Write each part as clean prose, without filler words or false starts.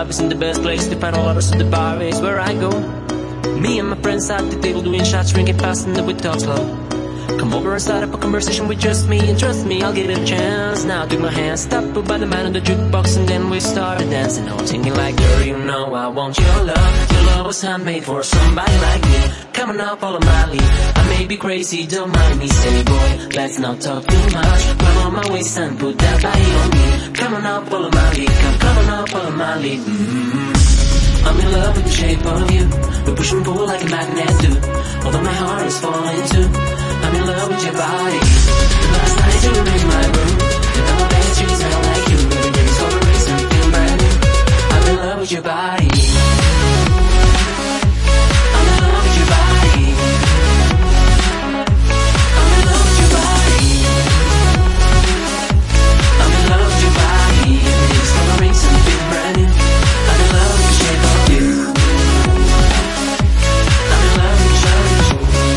Club isn't the best place to find all lovers, so the bar is where I go. Me and my friends at the table doing shots, drinking fast and then we talk slow. Come over and start up a conversation with just me, and trust me, I'll give it a chance. Now take my hand, stop up by the man on the jukebox, and then we started dancing. I'm thinking like, girl, you know I want your love. Your love was handmade for somebody like me. Come on now, follow my lead. I may be crazy, don't mind me. Say, boy, let's not talk too much. Grab on my waist and put that body on me. Come on now, follow my lead. Come on now, follow my lead. I'm in love with the shape of you. We push and pull like a magnet do. Although my heart is falling too, I'm in love with your body. Last night you were in my room, and all that you smell like you. Every day discovering something brand new. I'm in love with your body. I'm in love with your body. I'm in love with your body. I'm in love with your body. Every day discovering something brand new. I'm in love with the shape of you. I'm in love with your body.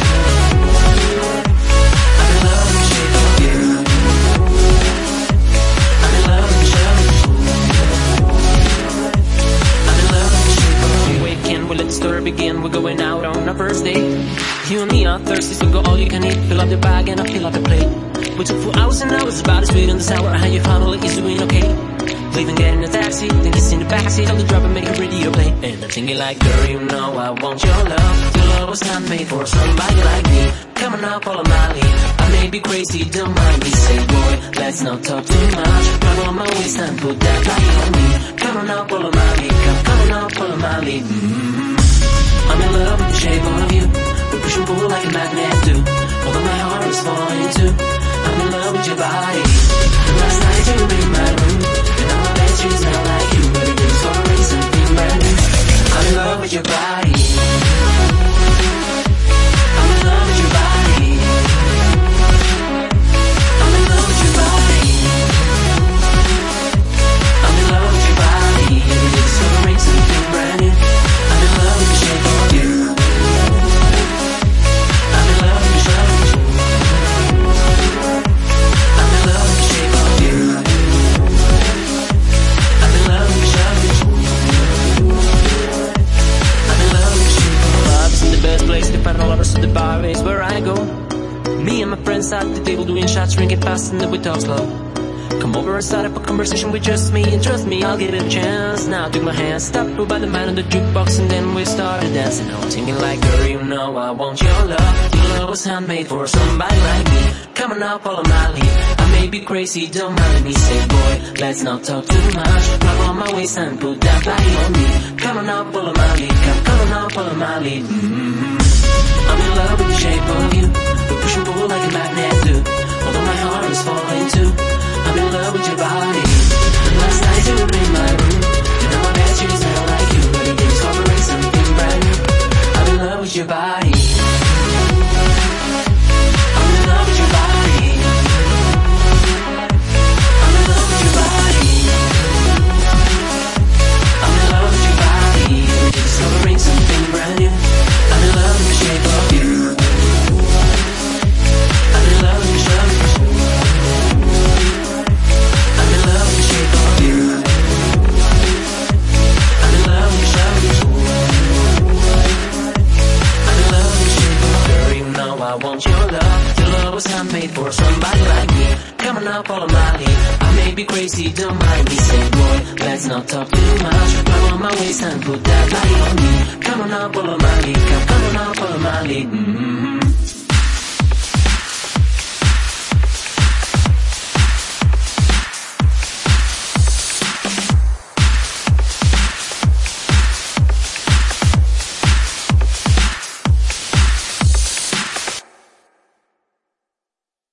Begin, we're going out on our first date. You and me are thirsty, so go all you can eat. Fill up the bag and I'll fill up the plate. We took 4 hours and hours, about as sweet in the sour. How you finally is doing okay. Leaving, getting a taxi, then kissing the backseat of the driver, make a radio play. And I'm thinking like, girl, you know I want your love. Your love was handmade for somebody like me. Come on now, follow my lead. I may be crazy, don't mind me. Say, boy, let's not talk too much. Grab on my waist and put that body on me. Come on now, follow my lead. Come on now, follow my lead. I'm in love with the shape of you. We push and pull like a magnet do. Although my heart is falling too, I'm in love with your body. Last night you were in my room, and all that you smell like you. Every day discovering something brand new. I'm in love with your body. I'm in love with your body. I'm in love with your body. I'm in love with your body. Every day discovering something brand new. I'm in love with the shape of you. I'm in love with your shape. I'm in love with the shape of you. I'm in love with your shape. I'm in love with the shape of you. Love isn't the best place to find all lovers, so the bar is where I go. Me and my friends at the table doing shots, drinking fast and then we talk slow. Come over and start up a conversation with just me, and trust me, I'll give it a chance. Now take my hand, stop by the man on the jukebox, and then we started dancing. I'm thinking like, girl, you know I want your love. Your love was handmade for somebody like me. Come on now, follow my lead. I may be crazy, don't mind me. Say, boy, let's not talk too much. Grab on my waist and put that body on me. Come on now, follow my lead. Come on now, follow my lead. I'm in love with the shape of you. We push and pull like a magnet do. Although my heart is falling too, I'm in love with your body. Last night you were in my room, and all that you smell like you. Every day discovering something brand new. I'm in love with your body. I'm in love with your body. I'm in love with your body. I'm in love with your body. Every day discovering something brand new. I'm in love with the shape of you. I'm in love with your shape. I'm in love with the shape of you. I'm in love with your shape. I'm in love with the shape of you. Girl, you know I want your love. Your love was handmade for somebody like me. Come on now, follow my lead. I may be crazy, don't mind me. Say, boy, let's not talk too much. Grab on my waist and put that body on me. Come on now, follow my lead. Come on now, follow my lead.